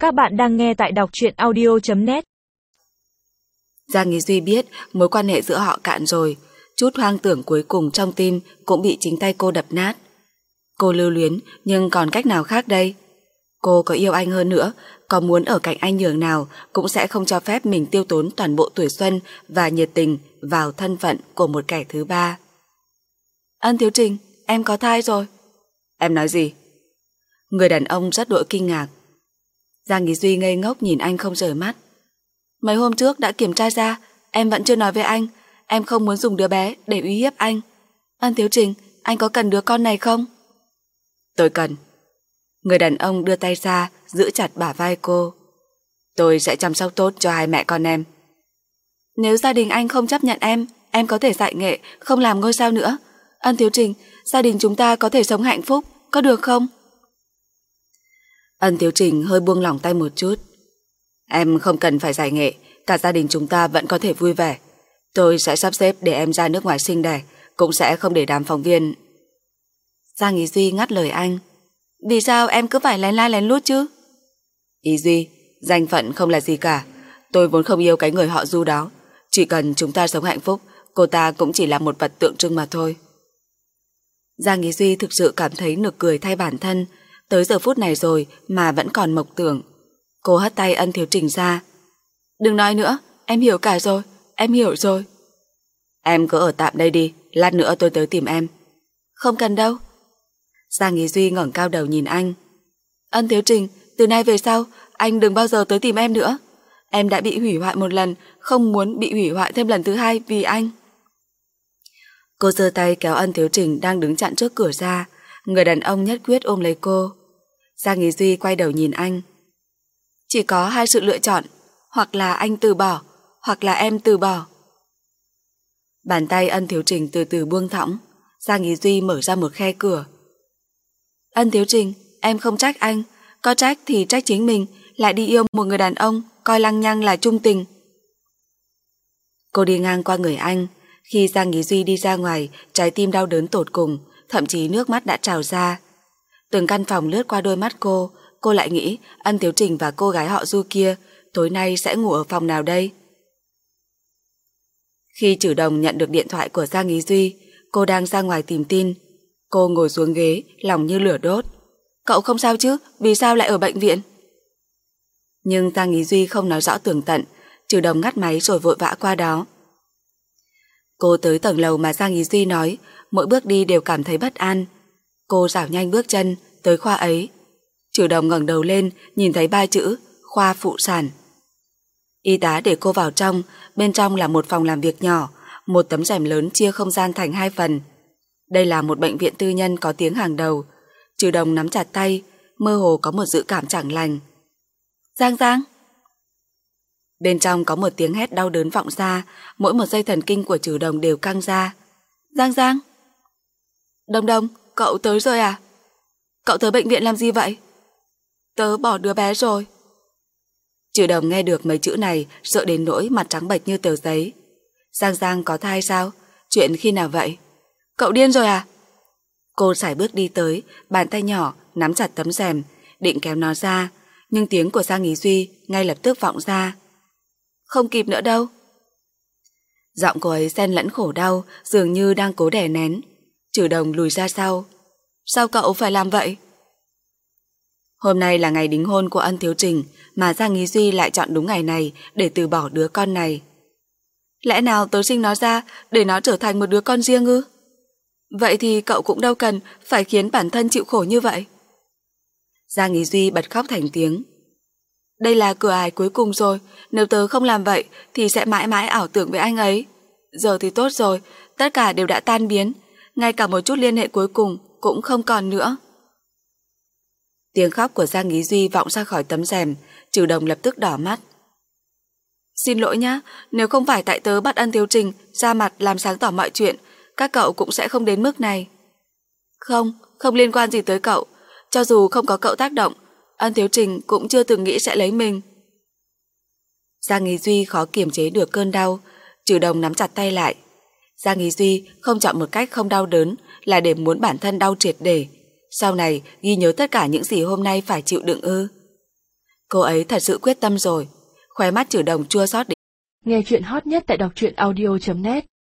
Các bạn đang nghe tại đọc truyện audio.net. Giang Ý Duy biết mối quan hệ giữa họ cạn rồi, chút hoang tưởng cuối cùng trong tim cũng bị chính tay cô đập nát. Cô lưu luyến nhưng còn cách nào khác đây? Cô có yêu anh hơn nữa, có muốn ở cạnh anh nhường nào cũng sẽ không cho phép mình tiêu tốn toàn bộ tuổi xuân và nhiệt tình vào thân phận của một kẻ thứ ba. Ân Thiếu Trình, em có thai rồi. Em nói gì? Người đàn ông rất đỗi kinh ngạc. Giang Ý Duy ngây ngốc nhìn anh không rời mắt. Mấy hôm trước đã kiểm tra ra, em vẫn chưa nói với anh. Em không muốn dùng đứa bé để uy hiếp anh. Ân Thiếu Trình, anh có cần đứa con này không? Tôi cần. Người đàn ông đưa tay ra, giữ chặt bả vai cô. Tôi sẽ chăm sóc tốt cho hai mẹ con em. Nếu gia đình anh không chấp nhận em có thể dạy nghệ, không làm ngôi sao nữa. Ân Thiếu Trình, gia đình chúng ta có thể sống hạnh phúc, có được không? Ân Thiếu Trình hơi buông lỏng tay một chút. Em không cần phải giải nghệ, cả gia đình chúng ta vẫn có thể vui vẻ. Tôi sẽ sắp xếp để em ra nước ngoài sinh đẻ, cũng sẽ không để đám phóng viên. Giang Ý Duy ngắt lời anh. Vì sao em cứ phải lén la lén lút chứ? Ý Duy, danh phận không là gì cả. Tôi vốn không yêu cái người họ Du đó. Chỉ cần chúng ta sống hạnh phúc, cô ta cũng chỉ là một vật tượng trưng mà thôi. Giang Ý Duy thực sự cảm thấy nực cười thay bản thân. Tới giờ phút này rồi mà vẫn còn mộng tưởng. Cô hất tay Ân Thiếu Trình ra. Đừng nói nữa, em hiểu cả rồi, em hiểu rồi. Em cứ ở tạm đây đi, lát nữa tôi tới tìm em. Không cần đâu. Giang Ý Duy ngẩng cao đầu nhìn anh. Ân Thiếu Trình, từ nay về sau, anh đừng bao giờ tới tìm em nữa. Em đã bị hủy hoại một lần, không muốn bị hủy hoại thêm lần thứ hai vì anh. Cô giơ tay kéo Ân Thiếu Trình đang đứng chặn trước cửa ra. Người đàn ông nhất quyết ôm lấy cô. Giang Ý Duy quay đầu nhìn anh. Chỉ có hai sự lựa chọn, hoặc là anh từ bỏ, hoặc là em từ bỏ. Bàn tay Ân Thiếu Trình từ từ buông thõng. Giang Ý Duy mở ra một khe cửa. Ân Thiếu Trình, em không trách anh. Có trách thì trách chính mình, lại đi yêu một người đàn ông coi lăng nhăng là trung tình. Cô đi ngang qua người anh. Khi Giang Ý Duy đi ra ngoài, trái tim đau đớn tột cùng, thậm chí nước mắt đã trào ra. Từng căn phòng lướt qua đôi mắt cô lại nghĩ Ân Thiếu Trình và cô gái họ Du kia tối nay sẽ ngủ ở phòng nào đây? Khi Trử Đồng nhận được điện thoại của Giang Ý Duy, cô đang ra ngoài tìm tin. Cô ngồi xuống ghế, lòng như lửa đốt. Cậu không sao chứ? Vì sao lại ở bệnh viện? Nhưng Giang Ý Duy không nói rõ tường tận. Trử Đồng ngắt máy rồi vội vã qua đó. Cô tới tầng lầu mà Giang Ý Duy nói, mỗi bước đi đều cảm thấy bất an. Cô dảo nhanh bước chân tới khoa ấy. Trử Đồng ngẩng đầu lên, nhìn thấy 3 chữ khoa phụ sản. Y tá để cô vào trong. Bên trong là một phòng làm việc nhỏ, một tấm rèm lớn chia không gian thành 2 phần. Đây là một bệnh viện tư nhân có tiếng hàng đầu. Trử Đồng nắm chặt tay, mơ hồ có một dự cảm chẳng lành. Giang. Bên trong có một tiếng hét đau đớn vọng ra, mỗi một dây thần kinh của Trử Đồng đều căng ra. Giang. Đồng, cậu tới rồi à? Cậu tới bệnh viện làm gì vậy? Tớ bỏ đứa bé rồi. Trử Đồng nghe được mấy chữ này, sợ đến nỗi mặt trắng bệch như tờ giấy. Giang có thai sao? Chuyện khi nào vậy? Cậu điên rồi à? Cô sải bước đi tới, bàn tay nhỏ nắm chặt tấm rèm, định kéo nó ra, nhưng tiếng của Giang Ý Duy ngay lập tức vọng ra. Không kịp nữa đâu. Giọng cô ấy xen lẫn khổ đau, dường như đang cố đè nén. Trử Đồng lùi ra sau. Sao cậu phải làm vậy? Hôm nay là ngày đính hôn của Ân Thiếu Trình, mà Giang Ý Duy lại chọn đúng ngày này để từ bỏ đứa con này. Lẽ nào tớ sinh nó ra để nó trở thành một đứa con riêng ư? Vậy thì cậu cũng đâu cần phải khiến bản thân chịu khổ như vậy. Giang Ý Duy bật khóc thành tiếng. Đây là cửa ải cuối cùng rồi, nếu tớ không làm vậy thì sẽ mãi mãi ảo tưởng với anh ấy. Giờ thì tốt rồi, tất cả đều đã tan biến, ngay cả một chút liên hệ cuối cùng cũng không còn nữa. Tiếng khóc của Giang Ý Duy vọng ra khỏi tấm rèm. Trử Đồng lập tức đỏ mắt. Xin lỗi nhá, nếu không phải tại tớ bắt Ân Thiếu Trình ra mặt làm sáng tỏ mọi chuyện, các cậu cũng sẽ không đến mức này. Không liên quan gì tới cậu. Cho dù không có cậu tác động, Ân Thiếu Trình cũng chưa từng nghĩ sẽ lấy mình. Giang Ý Duy khó kiềm chế được cơn đau. Trử Đồng nắm chặt tay lại. Giang Ý Duy không chọn một cách không đau đớn là để muốn bản thân đau triệt để. Sau này ghi nhớ tất cả những gì hôm nay phải chịu đựng ư? Cô ấy thật sự quyết tâm rồi. Khóe mắt Trừ Đồng chua xót. Nghe chuyện hot nhất tại đọc truyện audio.net